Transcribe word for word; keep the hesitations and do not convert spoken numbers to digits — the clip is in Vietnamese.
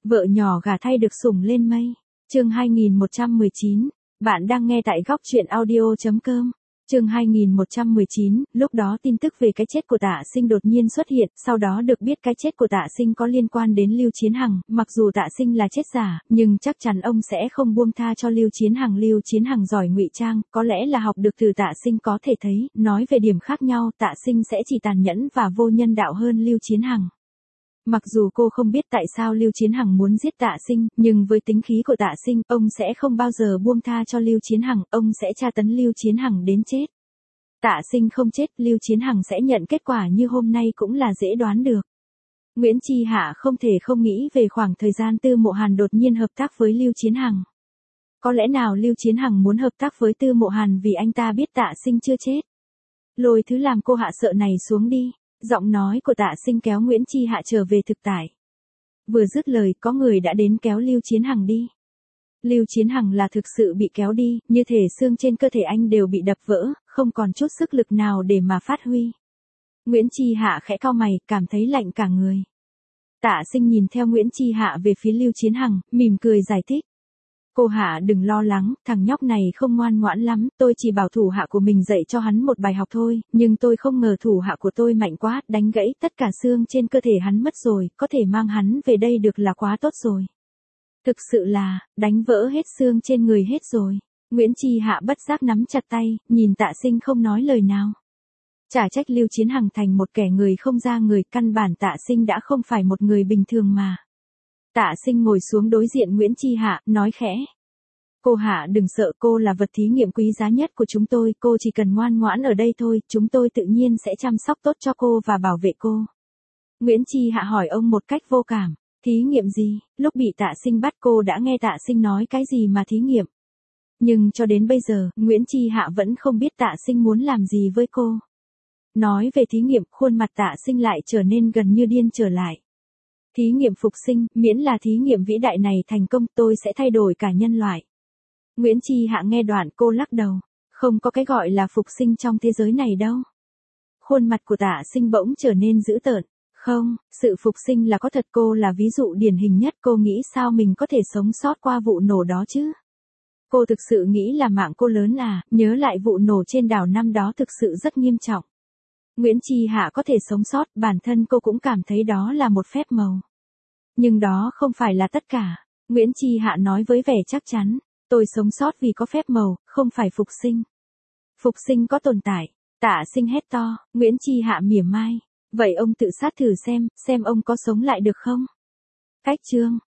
Vợ nhỏ gả thay được sủng lên mây. Chương hai nghìn một trăm mười chín. Bạn đang nghe tại góc truyện audio chấm com. Chương hai nghìn một trăm mười chín, lúc đó tin tức về cái chết của Tạ Sinh đột nhiên xuất hiện, sau đó được biết cái chết của Tạ Sinh có liên quan đến Lưu Chiến Hằng, mặc dù Tạ Sinh là chết giả, nhưng chắc chắn ông sẽ không buông tha cho Lưu Chiến Hằng. Lưu Chiến Hằng giỏi ngụy trang, có lẽ là học được từ Tạ Sinh có thể thấy, nói về điểm khác nhau, Tạ Sinh sẽ chỉ tàn nhẫn và vô nhân đạo hơn Lưu Chiến Hằng. Mặc dù cô không biết tại sao Lưu Chiến Hằng muốn giết Tạ Sinh, nhưng với tính khí của Tạ Sinh, ông sẽ không bao giờ buông tha cho Lưu Chiến Hằng, ông sẽ tra tấn Lưu Chiến Hằng đến chết. Tạ Sinh không chết, Lưu Chiến Hằng sẽ nhận kết quả như hôm nay cũng là dễ đoán được. Nguyễn Chi Hạ không thể không nghĩ về khoảng thời gian Tư Mộ Hàn đột nhiên hợp tác với Lưu Chiến Hằng. Có lẽ nào Lưu Chiến Hằng muốn hợp tác với Tư Mộ Hàn vì anh ta biết Tạ Sinh chưa chết. Lôi thứ làm cô hạ sợ này xuống đi. Giọng nói của Tạ Sinh kéo Nguyễn Chi Hạ trở về thực tại. Vừa dứt lời, có người đã đến kéo Lưu Chiến Hằng đi. Lưu Chiến Hằng là thực sự bị kéo đi, như thể xương trên cơ thể anh đều bị đập vỡ, không còn chút sức lực nào để mà phát huy. Nguyễn Chi Hạ khẽ cau mày, cảm thấy lạnh cả người. Tạ Sinh nhìn theo Nguyễn Chi Hạ về phía Lưu Chiến Hằng, mỉm cười giải thích. Cô Hạ đừng lo lắng, thằng nhóc này không ngoan ngoãn lắm, tôi chỉ bảo thủ hạ của mình dạy cho hắn một bài học thôi, nhưng tôi không ngờ thủ hạ của tôi mạnh quá, đánh gãy tất cả xương trên cơ thể hắn mất rồi, có thể mang hắn về đây được là quá tốt rồi. Thực sự là, đánh vỡ hết xương trên người hết rồi. Nguyễn Chi Hạ bất giác nắm chặt tay, nhìn Tạ Sinh không nói lời nào. Chả trách Lưu Chiến Hằng thành một kẻ người không ra người, căn bản Tạ Sinh đã không phải một người bình thường mà. Tạ Sinh ngồi xuống đối diện Nguyễn Chi Hạ, nói khẽ. Cô Hạ đừng sợ, cô là vật thí nghiệm quý giá nhất của chúng tôi, cô chỉ cần ngoan ngoãn ở đây thôi, chúng tôi tự nhiên sẽ chăm sóc tốt cho cô và bảo vệ cô. Nguyễn Chi Hạ hỏi ông một cách vô cảm, thí nghiệm gì? Lúc bị Tạ Sinh bắt cô đã nghe Tạ Sinh nói cái gì mà thí nghiệm. Nhưng cho đến bây giờ, Nguyễn Chi Hạ vẫn không biết Tạ Sinh muốn làm gì với cô. Nói về thí nghiệm, khuôn mặt Tạ Sinh lại trở nên gần như điên trở lại. Thí nghiệm phục sinh, miễn là thí nghiệm vĩ đại này thành công, tôi sẽ thay đổi cả nhân loại. Nguyễn Chi Hạ nghe đoạn cô lắc đầu, không có cái gọi là phục sinh trong thế giới này đâu. Khuôn mặt của Tạ Sinh bỗng trở nên dữ tợn, không, sự phục sinh là có thật, cô là ví dụ điển hình nhất, cô nghĩ sao mình có thể sống sót qua vụ nổ đó chứ? Cô thực sự nghĩ là mạng cô lớn à, nhớ lại vụ nổ trên đảo năm đó thực sự rất nghiêm trọng. Nguyễn Chi Hạ có thể sống sót, bản thân cô cũng cảm thấy đó là một phép màu. Nhưng đó không phải là tất cả, Nguyễn Chi Hạ nói với vẻ chắc chắn. Tôi sống sót vì có phép màu, không phải phục sinh. Phục sinh có tồn tại. Tạ Sinh hét to, Nguyễn Chi Hạ mỉa mai. Vậy ông tự sát thử xem, xem ông có sống lại được không? Cách chương.